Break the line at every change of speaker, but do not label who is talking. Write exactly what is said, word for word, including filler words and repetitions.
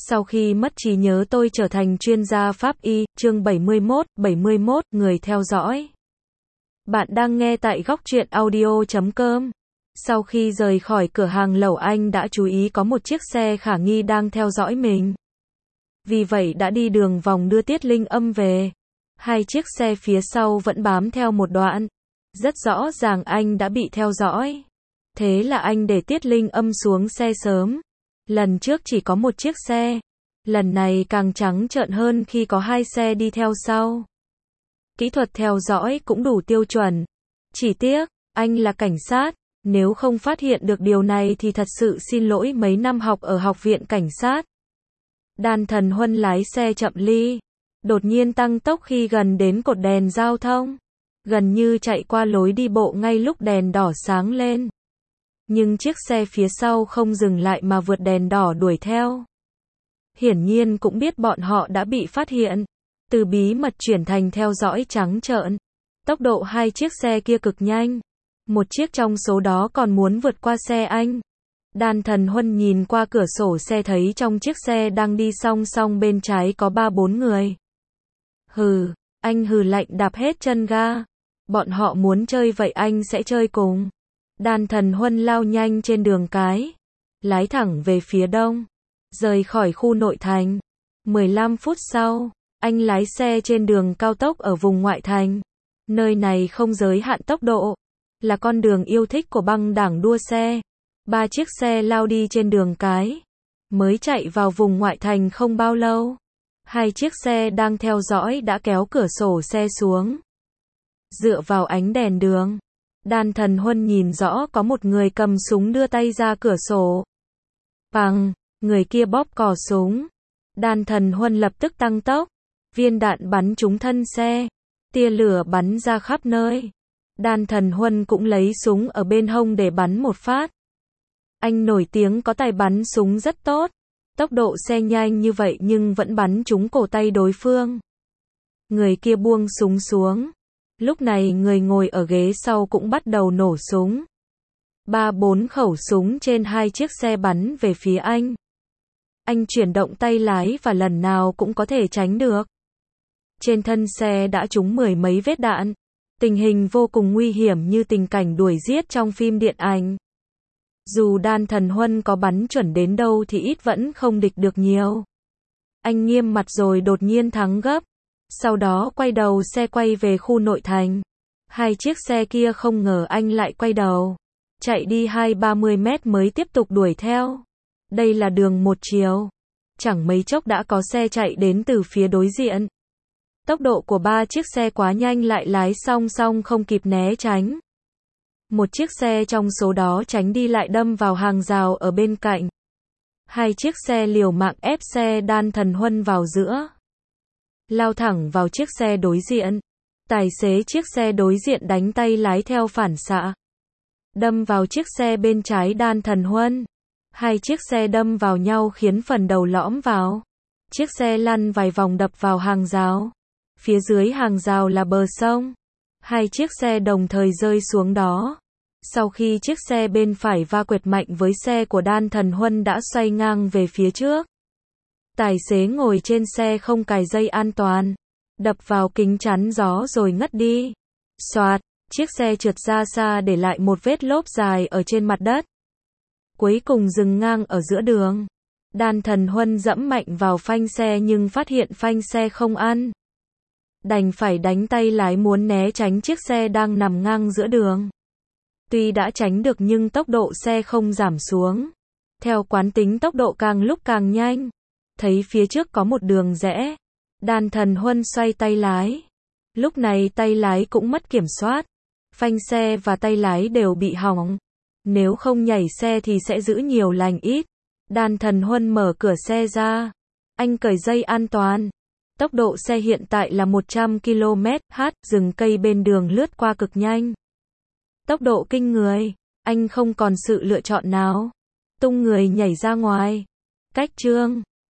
Sau khi mất trí nhớ tôi trở thành chuyên gia pháp y, chương bảy mươi mốt, bảy mươi mốt, người theo dõi. Bạn đang nghe tại góc truyện audio chấm com. Sau khi rời khỏi cửa hàng lẩu anh đã chú ý có một chiếc xe khả nghi đang theo dõi mình. Vì vậy đã đi đường vòng đưa Tiết Linh Âm về. Hai chiếc xe phía sau vẫn bám theo một đoạn. Rất rõ ràng anh đã bị theo dõi. Thế là anh để Tiết Linh Âm xuống xe sớm. Lần trước chỉ có một chiếc xe. Lần này càng trắng trợn hơn khi có hai xe đi theo sau. Kỹ thuật theo dõi cũng đủ tiêu chuẩn. Chỉ tiếc, anh là cảnh sát. Nếu không phát hiện được điều này thì thật sự xin lỗi mấy năm học ở học viện cảnh sát. Đan Thần Huân lái xe chậm ly. Đột nhiên tăng tốc khi gần đến cột đèn giao thông. Gần như chạy qua lối đi bộ ngay lúc đèn đỏ sáng lên. Nhưng chiếc xe phía sau không dừng lại mà vượt đèn đỏ đuổi theo. Hiển nhiên cũng biết bọn họ đã bị phát hiện. Từ bí mật chuyển thành theo dõi trắng trợn. Tốc độ hai chiếc xe kia cực nhanh. Một chiếc trong số đó còn muốn vượt qua xe anh. Đan Thần Huân nhìn qua cửa sổ xe thấy trong chiếc xe đang đi song song bên trái có ba bốn người. Hừ, anh hừ lạnh đạp hết chân ga. Bọn họ muốn chơi vậy anh sẽ chơi cùng. Đan Thần Huân lao nhanh trên đường cái. Lái thẳng về phía đông. Rời khỏi khu nội thành. mười lăm phút sau, anh lái xe trên đường cao tốc ở vùng ngoại thành. Nơi này không giới hạn tốc độ. Là con đường yêu thích của băng đảng đua xe. Ba chiếc xe lao đi trên đường cái. Mới chạy vào vùng ngoại thành không bao lâu. Hai chiếc xe đang theo dõi đã kéo cửa sổ xe xuống. Dựa vào ánh đèn đường. Đan Thần Huân nhìn rõ có một người cầm súng đưa tay ra cửa sổ. Bằng, người kia bóp cò súng. Đan Thần Huân lập tức tăng tốc. Viên đạn bắn trúng thân xe. Tia lửa bắn ra khắp nơi. Đan Thần Huân cũng lấy súng ở bên hông để bắn một phát. Anh nổi tiếng có tài bắn súng rất tốt. Tốc độ xe nhanh như vậy nhưng vẫn bắn trúng cổ tay đối phương. Người kia buông súng xuống. Lúc này người ngồi ở ghế sau cũng bắt đầu nổ súng. Ba bốn khẩu súng trên hai chiếc xe bắn về phía anh. Anh chuyển động tay lái và lần nào cũng có thể tránh được. Trên thân xe đã trúng mười mấy vết đạn. Tình hình vô cùng nguy hiểm như tình cảnh đuổi giết trong phim điện ảnh. Dù Đan Thần Huân có bắn chuẩn đến đâu thì ít vẫn không địch được nhiều. Anh nghiêm mặt rồi đột nhiên thắng gấp. Sau đó quay đầu xe quay về khu nội thành. Hai chiếc xe kia không ngờ anh lại quay đầu. Chạy đi hai ba mươi mét mới tiếp tục đuổi theo. Đây là đường một chiều. Chẳng mấy chốc đã có xe chạy đến từ phía đối diện. Tốc độ của ba chiếc xe quá nhanh lại lái song song không kịp né tránh. Một chiếc xe trong số đó tránh đi lại đâm vào hàng rào ở bên cạnh. Hai chiếc xe liều mạng ép xe Đan Thần Huân vào giữa. Lao thẳng vào chiếc xe đối diện. Tài xế chiếc xe đối diện đánh tay lái theo phản xạ. Đâm vào chiếc xe bên trái Đan Thần Huân. Hai chiếc xe đâm vào nhau khiến phần đầu lõm vào. Chiếc xe lăn vài vòng đập vào hàng rào. Phía dưới hàng rào là bờ sông. Hai chiếc xe đồng thời rơi xuống đó. Sau khi chiếc xe bên phải va quẹt mạnh với xe của Đan Thần Huân đã xoay ngang về phía trước. Tài xế ngồi trên xe không cài dây an toàn. Đập vào kính chắn gió rồi ngất đi. Xoạt, chiếc xe trượt ra xa để lại một vết lốp dài ở trên mặt đất. Cuối cùng dừng ngang ở giữa đường. Đan Thần Huân dẫm mạnh vào phanh xe nhưng phát hiện phanh xe không ăn. Đành phải đánh tay lái muốn né tránh chiếc xe đang nằm ngang giữa đường. Tuy đã tránh được nhưng tốc độ xe không giảm xuống. Theo quán tính tốc độ càng lúc càng nhanh. Thấy phía trước có một đường rẽ. Đan Thần Huân xoay tay lái. Lúc này tay lái cũng mất kiểm soát. Phanh xe và tay lái đều bị hỏng. Nếu không nhảy xe thì sẽ giữ nhiều lành ít. Đan Thần Huân mở cửa xe ra. Anh cởi dây an toàn. Tốc độ xe hiện tại là một trăm ki lô mét trên giờ, rừng cây bên đường lướt qua cực nhanh. Tốc độ kinh người, anh không còn sự lựa chọn nào. Tung người nhảy ra ngoài. Cách chương